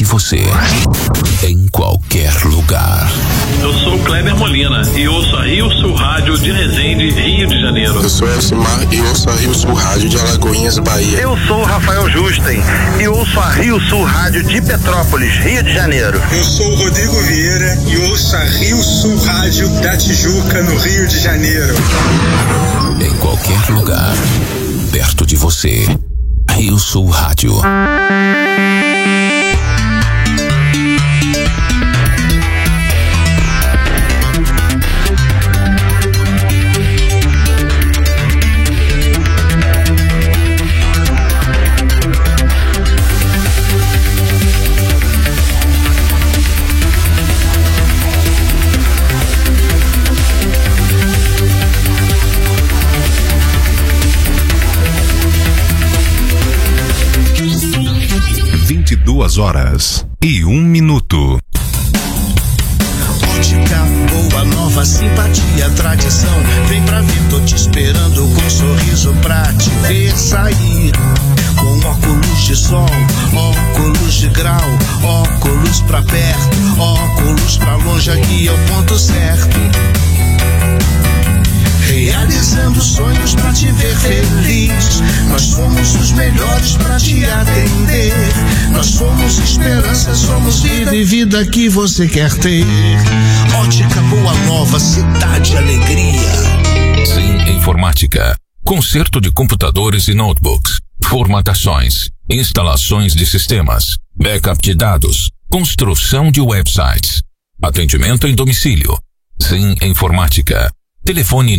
de você, em qualquer lugar. Eu sou o Kleber Molina e ouço a Rio Sul Rádio de Resende, Rio de Janeiro. Eu sou Elcimar e ouço a Rio Sul Rádio de Alagoinhas, Bahia. Eu sou o Rafael Justen e ouço a Rio Sul Rádio de Petrópolis, Rio de Janeiro. Eu sou o Rodrigo Vieira e ouço a Rio Sul Rádio da Tijuca, no Rio de Janeiro. Em qualquer lugar, perto de você, Rio Sul Rádio. Horas e 1 minuto. Ótica boa, nova simpatia, tradição. Vem pra ver, tô te esperando com um sorriso pra te ver sair. Com óculos de sol, óculos de grau, óculos pra perto, óculos pra longe, aqui é o ponto certo. Realizando sonhos pra te ver feliz. Nós somos os melhores pra te atender. Nós somos esperança, somos vida e vida que você quer ter. Ótica Boa Nova, cidade alegria. Sim Informática. Conserto de computadores e notebooks. Formatações. Instalações de sistemas. Backup de dados. Construção de websites. Atendimento em domicílio. Sim Informática. Telefone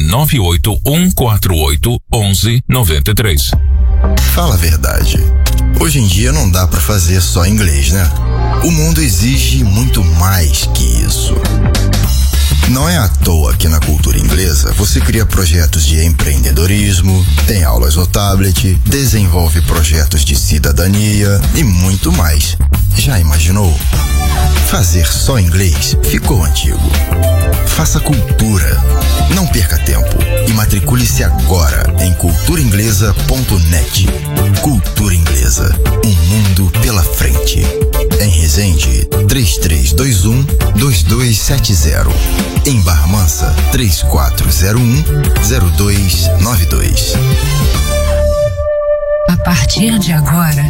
981481193. Fala a verdade. Hoje em dia não dá pra fazer só inglês, né? O mundo exige muito mais que isso. Não é à toa que na cultura inglesa você cria projetos de empreendedorismo, tem aulas no tablet, desenvolve projetos de cidadania e muito mais. Já imaginou? Fazer só inglês ficou antigo. Faça cultura. Não perca tempo e matricule-se agora em culturainglesa.net. Cultura Inglesa, um mundo pela frente. Em Resende, 3321-2270. Em Barra Mansa, 3401-0292. A partir de agora,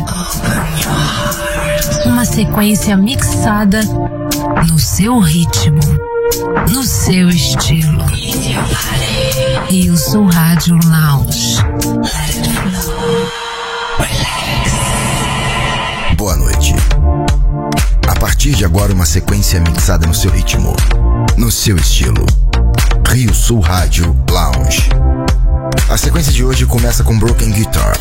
uma sequência mixada no seu ritmo, no seu estilo. Rio Sul Rádio Lounge. Boa noite. A partir de agora, uma sequência mixada no seu ritmo, no seu estilo. Rio Sul Rádio Lounge. A sequência de hoje começa com Broken Guitar.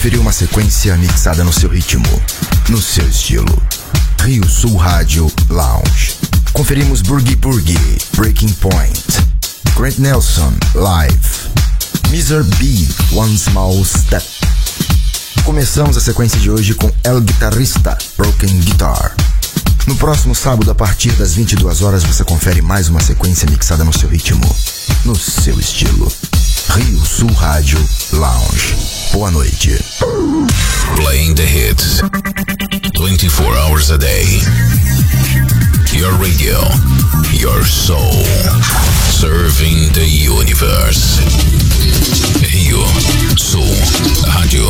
conferir uma sequência mixada no seu ritmo, no seu estilo. Rio Sul Rádio Lounge. Conferimos Boogie Boogie, Breaking Point, Grant Nelson, Live, Mr. B, One Small Step. Começamos a sequência de hoje com El Guitarrista, Broken Guitar. No próximo sábado, a partir das 22 horas, você confere mais uma sequência mixada no seu ritmo, no seu estilo. Rio Sul Rádio Lounge. Boa noite. Playing the hits 24 hours a day. Your radio, your soul, serving the universe. Rio Sul Rádio.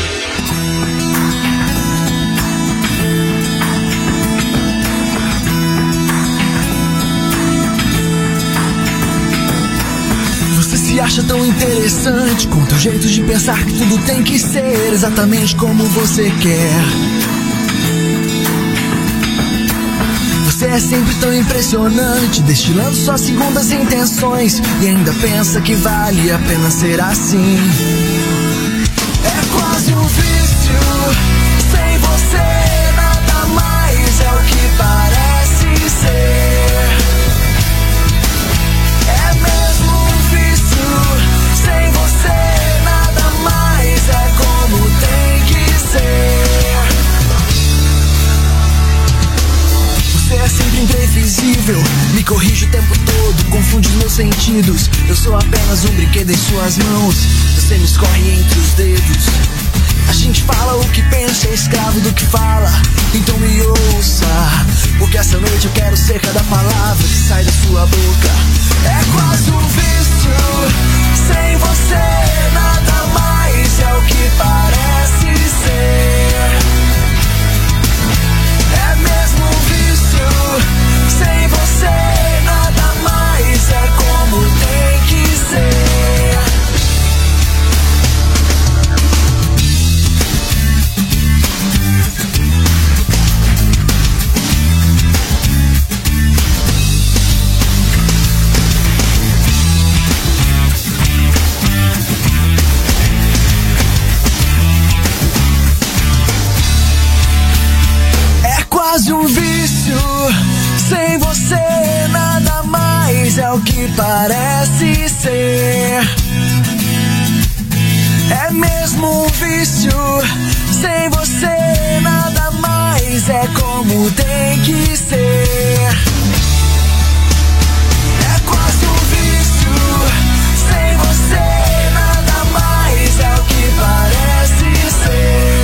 Você se acha tão interessante com teu jeito de pensar que tudo tem que ser exatamente como você quer. Você é sempre tão impressionante, destilando suas segundas intenções, e ainda pensa que vale a pena ser assim. É quase um vício, sem você nada mais é o que parece ser. É mesmo um vício, sem você nada mais é como tem que ser. Você é sempre imprevisível, me corrige o tempo todo, confunde os meus sentidos. Eu sou apenas um brinquedo em suas mãos, você me escorre entre os dedos. A gente fala o que pensa, é escravo do que fala. Então me ouça, porque essa noite eu quero ser cada palavra que sai da sua boca. É quase um vício, sem você nada mais é o que parece ser. É mesmo um vício, sem você nada mais é como tem que ser. Quase um vício, sem você nada mais é o que parece ser. É mesmo um vício, sem você nada mais é como tem que ser. É quase um vício, sem você nada mais é o que parece ser.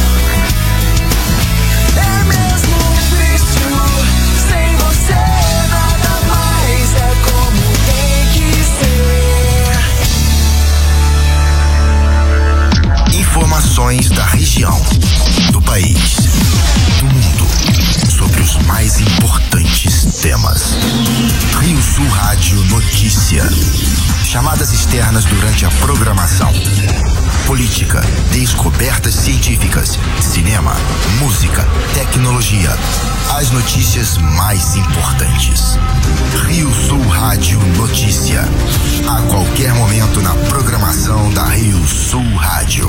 Informações da região, do país, do mundo, sobre os mais importantes temas. Rio Sul Rádio Notícia. Chamadas externas durante a programação. Política, descobertas científicas, cinema, música, tecnologia. As notícias mais importantes. Rio Sul Rádio Notícia. A qualquer momento na programação da Rio Sul Rádio.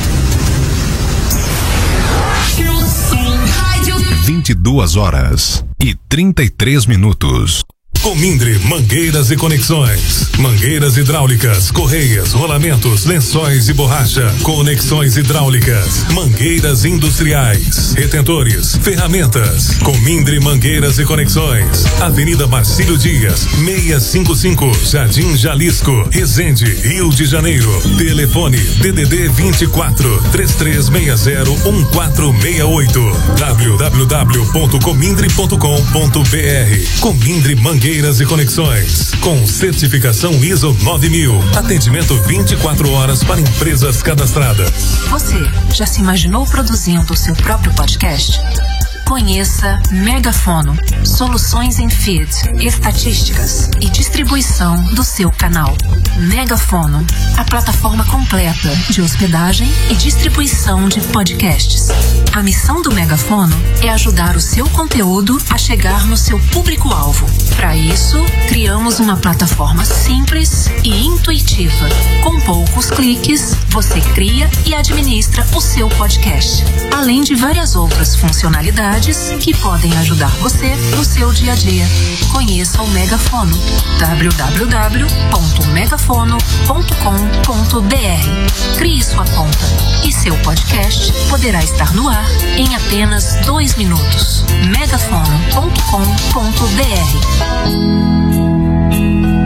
22 horas e 33 minutos. Comindre Mangueiras e Conexões. Mangueiras hidráulicas, correias, rolamentos, lençóis e borracha. Conexões hidráulicas. Mangueiras industriais. Retentores. Ferramentas. Comindre Mangueiras e Conexões. Avenida Marcílio Dias, 655, Jardim Jalisco, Resende, Rio de Janeiro. Telefone DDD 24 3360 1468. www.comindre.com.br. Comindre Mangueiras e Conexões, com certificação ISO 9000. Atendimento 24 horas para empresas cadastradas. Você já se imaginou produzindo o seu próprio podcast? Conheça Megafono, soluções em feed, estatísticas e distribuição do seu canal. Megafono, a plataforma completa de hospedagem e distribuição de podcasts. A missão do Megafono é ajudar o seu conteúdo a chegar no seu público-alvo. Para isso, criamos uma plataforma simples e intuitiva, com poucos cliques, você cria e administra o seu podcast, além de várias outras funcionalidades que podem ajudar você no seu dia a dia. Conheça o Megafono, www.megafono.com.br. Crie sua conta e seu podcast poderá estar no ar em apenas 2 minutos. megafono.com.br.